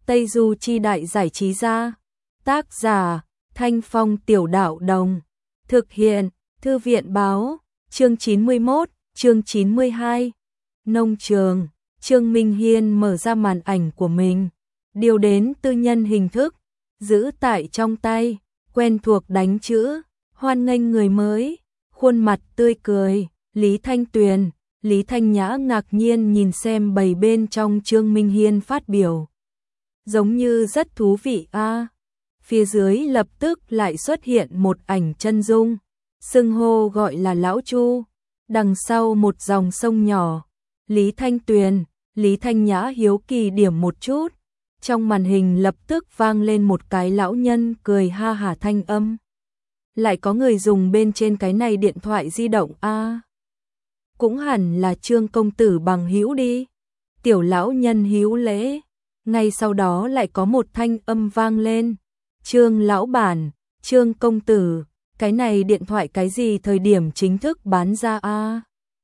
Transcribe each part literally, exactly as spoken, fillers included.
Tây Du Chi Đại Giải Trí Gia. Tác giả, Thanh Phong Tiểu Đạo Đồng. Thực hiện, Thư viện Báo. Chương chín mươi mốt, chương chín mươi hai. Nông trường. Trương Minh Hiên mở ra màn ảnh của mình, điều đến tư nhân hình thức, giữ tại trong tay, quen thuộc đánh chữ, hoan nghênh người mới, khuôn mặt tươi cười, Lý Thanh Tuyền. Lý Thanh Nhã ngạc nhiên nhìn xem bầy bên trong Trương Minh Hiên phát biểu. Giống như rất thú vị a. À. Phía dưới lập tức lại xuất hiện một ảnh chân dung, xưng hô gọi là Lão Chu, đằng sau một dòng sông nhỏ. Lý Thanh Tuyền, Lý Thanh Nhã hiếu kỳ điểm một chút, trong màn hình lập tức vang lên một cái lão nhân cười ha hả thanh âm. Lại có người dùng bên trên cái này điện thoại di động a. À. Cũng hẳn là Trương công tử bằng hữu đi. Tiểu lão nhân hữu lễ. Ngay sau đó lại có một thanh âm vang lên. Trương lão bản, Trương công tử, cái này điện thoại cái gì thời điểm chính thức bán ra a? À?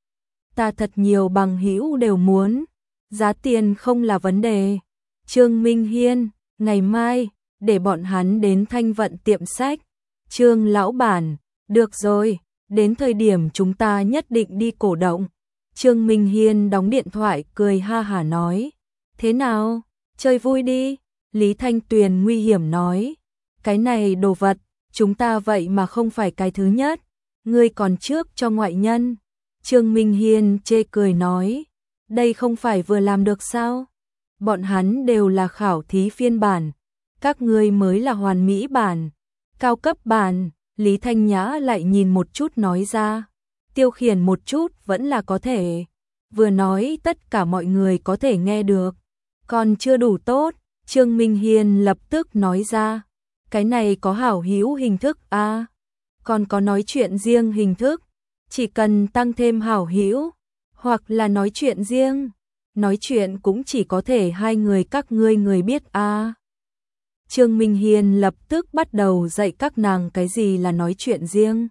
Ta thật nhiều bằng hữu đều muốn, giá tiền không là vấn đề. Trương Minh Hiên, ngày mai, để bọn hắn đến Thanh Vận tiệm sách. Trương lão bản, được rồi, đến thời điểm chúng ta nhất định đi cổ động. Trương Minh Hiên đóng điện thoại cười ha hả nói. Thế nào, chơi vui đi. Lý Thanh Tuyền nguy hiểm nói. Cái này đồ vật, chúng ta vậy mà không phải cái thứ nhất. Ngươi còn trước cho ngoại nhân. Trương Minh Hiên chê cười nói. Đây không phải vừa làm được sao? Bọn hắn đều là khảo thí phiên bản. Các ngươi mới là hoàn mỹ bản, cao cấp bản. Lý Thanh Nhã lại nhìn một chút nói ra. Tiêu khiển một chút vẫn là có thể. Vừa nói tất cả mọi người có thể nghe được. Còn chưa đủ tốt. Trương Minh Hiên lập tức nói ra. Cái này có hảo hữu hình thức a, à? Còn có nói chuyện riêng hình thức. Chỉ cần tăng thêm hảo hữu, hoặc là nói chuyện riêng. Nói chuyện cũng chỉ có thể hai người các ngươi người biết a. À? Trương Minh Hiên lập tức bắt đầu dạy các nàng cái gì là nói chuyện riêng,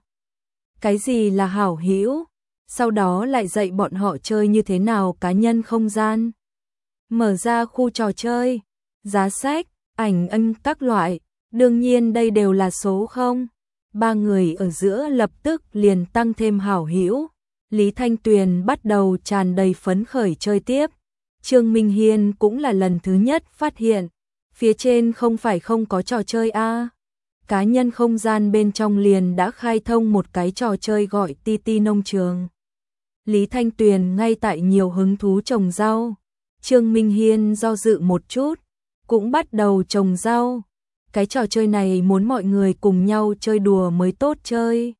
cái gì là hảo hữu, sau đó lại dạy bọn họ chơi như thế nào cá nhân không gian. Mở ra khu trò chơi, giá sách, ảnh ân các loại, đương nhiên đây đều là số không. Ba người ở giữa lập tức liền tăng thêm hảo hữu. Lý Thanh Tuyền bắt đầu tràn đầy phấn khởi chơi tiếp. Trương Minh Hiên cũng là lần thứ nhất phát hiện. Phía trên không phải không có trò chơi a. À. Cá nhân không gian bên trong liền đã khai thông một cái trò chơi gọi Ti Ti nông trường. Lý Thanh Tuyền ngay tại nhiều hứng thú trồng rau. Trương Minh Hiên do dự một chút, cũng bắt đầu trồng rau. Cái trò chơi này muốn mọi người cùng nhau chơi đùa mới tốt chơi.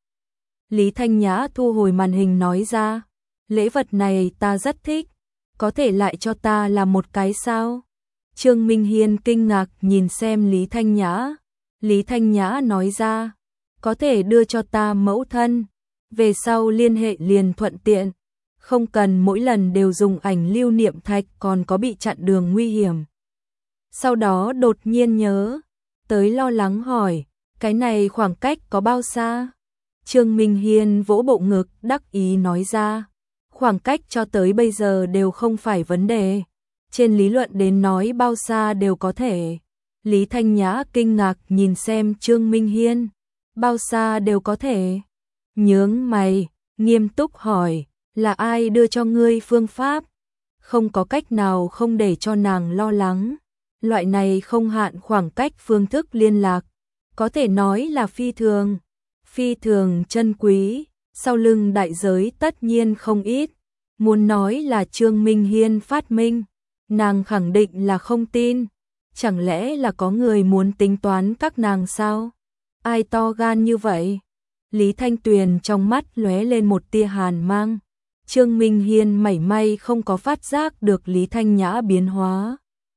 Lý Thanh Nhã thu hồi màn hình nói ra. Lễ vật này ta rất thích, có thể lại cho ta làm một cái sao? Trương Minh Hiên kinh ngạc nhìn xem Lý Thanh Nhã. Lý Thanh Nhã nói ra, có thể đưa cho ta mẫu thân, về sau liên hệ liền thuận tiện, không cần mỗi lần đều dùng ảnh lưu niệm thạch còn có bị chặn đường nguy hiểm. Sau đó đột nhiên nhớ, tới lo lắng hỏi, cái này khoảng cách có bao xa? Trương Minh Hiên vỗ bộ ngực đắc ý nói ra, khoảng cách cho tới bây giờ đều không phải vấn đề. Trên lý luận đến nói bao xa đều có thể. Lý Thanh Nhã kinh ngạc nhìn xem Trương Minh Hiên. Bao xa đều có thể. Nhướng mày, nghiêm túc hỏi, là ai đưa cho ngươi phương pháp? Không có cách nào không để cho nàng lo lắng. Loại này không hạn khoảng cách phương thức liên lạc. Có thể nói là phi thường. Phi thường chân quý. Sau lưng đại giới tất nhiên không ít. Muốn nói là Trương Minh Hiên phát minh, nàng khẳng định là không tin. Chẳng lẽ là có người muốn tính toán các nàng sao? Ai to gan như vậy? Lý Thanh Tuyền trong mắt lóe lên một tia hàn mang. Trương Minh Hiên mảy may không có phát giác được Lý Thanh Nhã biến hóa.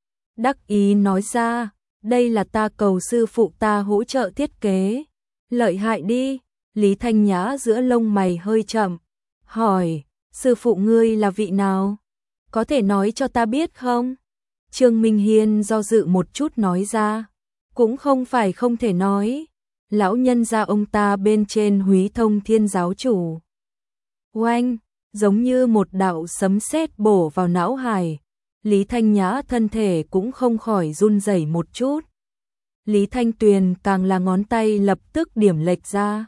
Đắc ý nói ra, đây là ta cầu sư phụ ta hỗ trợ thiết kế. Lợi hại đi. Lý Thanh Nhã giữa lông mày hơi chậm, hỏi, sư phụ ngươi là vị nào? Có thể nói cho ta biết không? Trương Minh Hiên do dự một chút nói ra. Cũng không phải không thể nói. Lão nhân gia ông ta bên trên Húy Thông Thiên giáo chủ. Oanh, giống như một đạo sấm sét bổ vào não hải. Lý Thanh Nhã thân thể cũng không khỏi run rẩy một chút. Lý Thanh Tuyền càng là ngón tay lập tức điểm lệch ra,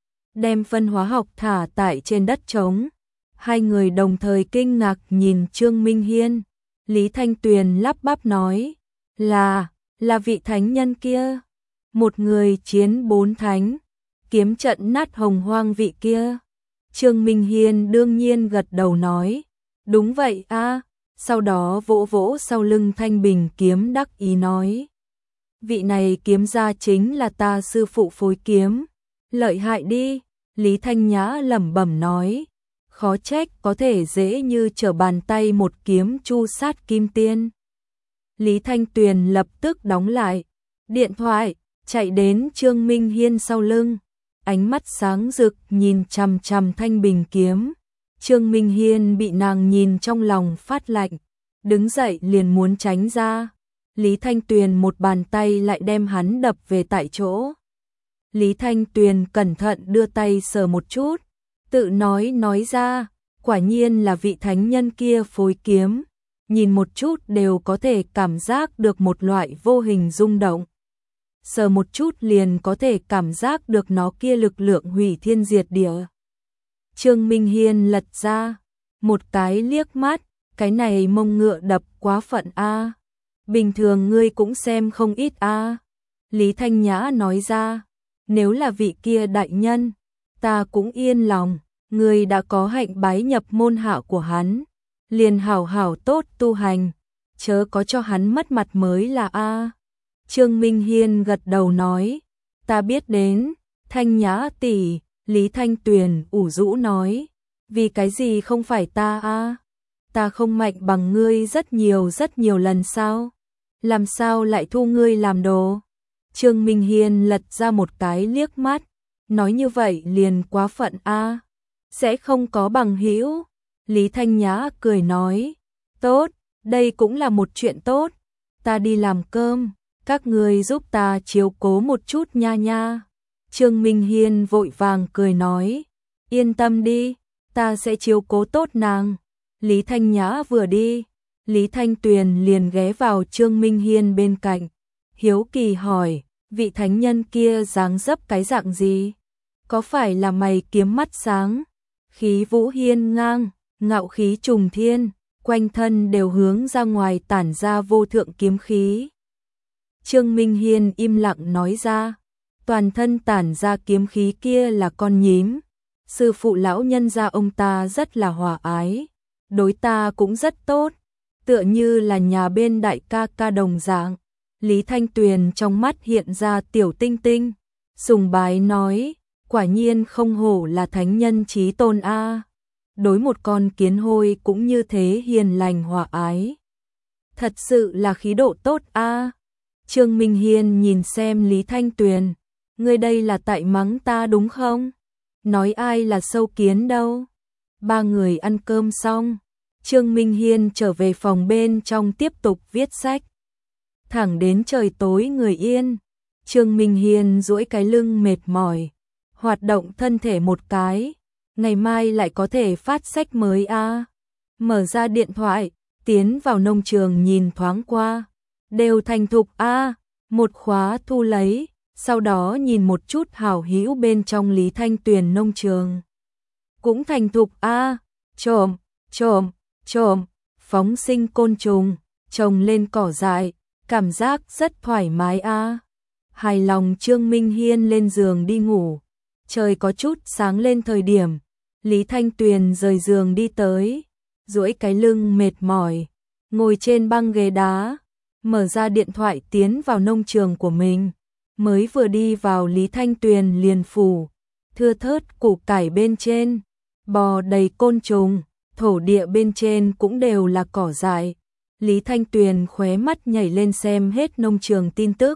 đem phân hóa học thả tại trên đất trống. Hai người đồng thời kinh ngạc nhìn Trương Minh Hiên. Lý Thanh Tuyền lắp bắp nói, là, là vị thánh nhân kia. Một người chiến bốn thánh, kiếm trận nát hồng hoang vị kia. Trương Minh Hiên đương nhiên gật đầu nói, đúng vậy a. Sau đó vỗ vỗ sau lưng thanh bình kiếm đắc ý nói, vị này kiếm gia chính là ta sư phụ phối kiếm, lợi hại đi. Lý Thanh Nhã lẩm bẩm nói, khó trách có thể dễ như trở bàn tay một kiếm chu sát kim tiên. Lý Thanh Tuyền lập tức đóng lại điện thoại, chạy đến Trương Minh Hiên sau lưng, ánh mắt sáng rực nhìn chằm chằm thanh bình kiếm. Trương Minh Hiên bị nàng nhìn trong lòng phát lạnh, đứng dậy liền muốn tránh ra. Lý Thanh Tuyền một bàn tay lại đem hắn đập về tại chỗ. Lý Thanh Tuyền cẩn thận đưa tay sờ một chút, tự nói nói ra, quả nhiên là vị thánh nhân kia phối kiếm, nhìn một chút đều có thể cảm giác được một loại vô hình rung động. Sờ một chút liền có thể cảm giác được nó kia lực lượng hủy thiên diệt địa. Trương Minh Hiên lật ra, một cái liếc mắt, cái này mông ngựa đập quá phận a. Bình thường ngươi cũng xem không ít a. Lý Thanh Nhã nói ra, nếu là vị kia đại nhân, ta cũng yên lòng, ngươi đã có hạnh bái nhập môn hạ của hắn, liền hảo hảo tốt tu hành, chớ có cho hắn mất mặt mới là a. Trương Minh Hiên gật đầu nói, ta biết đến, Thanh Nhã tỷ. Lý Thanh Tuyền ủ rũ nói, vì cái gì không phải ta a? Ta không mạnh bằng ngươi rất nhiều rất nhiều lần sao? Làm sao lại thu ngươi làm đồ? Trương Minh Hiên lật ra một cái liếc mắt, nói như vậy liền quá phận a. Sẽ không có bằng hữu. Lý Thanh Nhã cười nói, tốt, đây cũng là một chuyện tốt. Ta đi làm cơm, các ngươi giúp ta chiếu cố một chút nha nha. Trương Minh Hiên vội vàng cười nói, yên tâm đi, ta sẽ chiếu cố tốt nàng. Lý Thanh Nhã vừa đi, Lý Thanh Tuyền liền ghé vào Trương Minh Hiên bên cạnh, hiếu kỳ hỏi, vị thánh nhân kia dáng dấp cái dạng gì? Có phải là mày kiếm mắt sáng, khí vũ hiên ngang, ngạo khí trùng thiên, quanh thân đều hướng ra ngoài tản ra vô thượng kiếm khí? Trương Minh Hiên im lặng nói ra, toàn thân tản ra kiếm khí kia là con nhím. Sư phụ lão nhân gia ông ta rất là hòa ái, đối ta cũng rất tốt, tựa như là nhà bên đại ca ca đồng dạng. Lý Thanh Tuyền trong mắt hiện ra tiểu tinh tinh, sùng bái nói, quả nhiên không hổ là thánh nhân chí tôn a. Đối một con kiến hôi cũng như thế hiền lành hòa ái, thật sự là khí độ tốt a. Trương Minh Hiên nhìn xem Lý Thanh Tuyền, ngươi đây là tại mắng ta đúng không? Nói ai là sâu kiến đâu. Ba người ăn cơm xong, Trương Minh Hiên trở về phòng bên trong tiếp tục viết sách. Thẳng đến trời tối người yên, Trương Minh Hiên duỗi cái lưng mệt mỏi, hoạt động thân thể một cái, ngày mai lại có thể phát sách mới a. À. Mở ra điện thoại, tiến vào nông trường nhìn thoáng qua, đều thành thục a, à. Một khóa thu lấy. Sau đó nhìn một chút hảo hữu bên trong Lý Thanh Tuyền nông trường. Cũng thành thục a, à, trộm, trộm, trộm, phóng sinh côn trùng, trồng lên cỏ dại, cảm giác rất thoải mái a. À. Hài lòng Trương Minh Hiên lên giường đi ngủ. Trời có chút sáng lên thời điểm, Lý Thanh Tuyền rời giường đi tới, duỗi cái lưng mệt mỏi, ngồi trên băng ghế đá, mở ra điện thoại tiến vào nông trường của mình. Mới vừa đi vào Lý Thanh Tuyền liền phủ, thưa thớt củ cải bên trên, bò đầy côn trùng, thổ địa bên trên cũng đều là cỏ dại. Lý Thanh Tuyền khóe mắt nhảy lên xem hết nông trường tin tức.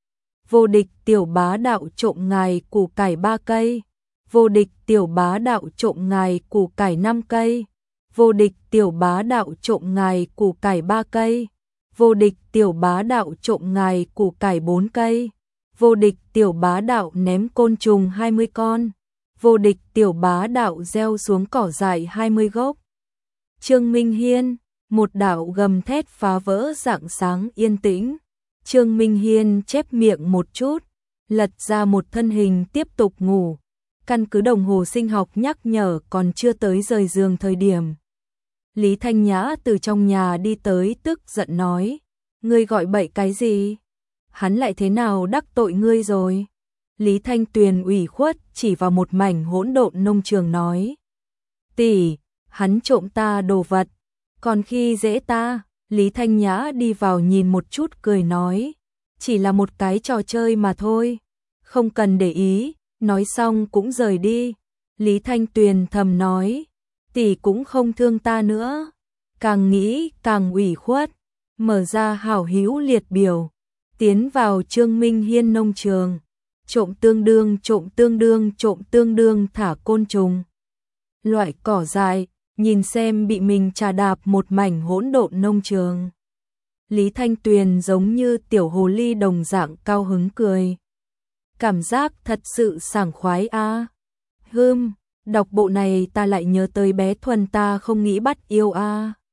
Vô địch tiểu bá đạo trộm ngài củ cải ba cây, vô địch tiểu bá đạo trộm ngài củ cải năm cây, vô địch tiểu bá đạo trộm ngài củ cải ba cây, vô địch tiểu bá đạo trộm ngài củ cải bốn cây. Vô địch tiểu bá đạo ném côn trùng hai mươi con, vô địch tiểu bá đạo gieo xuống cỏ dại hai mươi gốc. Trương Minh Hiên, Một đạo gầm thét phá vỡ rạng sáng yên tĩnh. Trương Minh Hiên chép miệng một chút, lật ra một thân hình tiếp tục ngủ. Căn cứ đồng hồ sinh học nhắc nhở còn chưa tới rời giường thời điểm. Lý Thanh Nhã từ trong nhà đi tới tức giận nói, ngươi gọi bậy cái gì? Hắn lại thế nào đắc tội ngươi rồi? Lý Thanh Tuyền ủy khuất chỉ vào một mảnh hỗn độn nông trường nói, tỷ, hắn trộm ta đồ vật, còn khi dễ ta. Lý Thanh Nhã đi vào nhìn một chút cười nói, chỉ là một cái trò chơi mà thôi, không cần để ý. Nói xong cũng rời đi. Lý Thanh Tuyền thầm nói, tỷ cũng không thương ta nữa. Càng nghĩ càng ủy khuất, mở ra hảo hữu liệt biểu, tiến vào Trương Minh Hiên nông trường, trộm tương đương trộm tương đương trộm tương đương thả côn trùng. Loại cỏ dại, nhìn xem bị mình trà đạp một mảnh hỗn độn nông trường. Lý Thanh Tuyền giống như tiểu hồ ly đồng dạng cao hứng cười. Cảm giác thật sự sảng khoái a. À. Hừm, đọc bộ này ta lại nhớ tới bé Thuần ta không nghĩ bắt yêu a. À.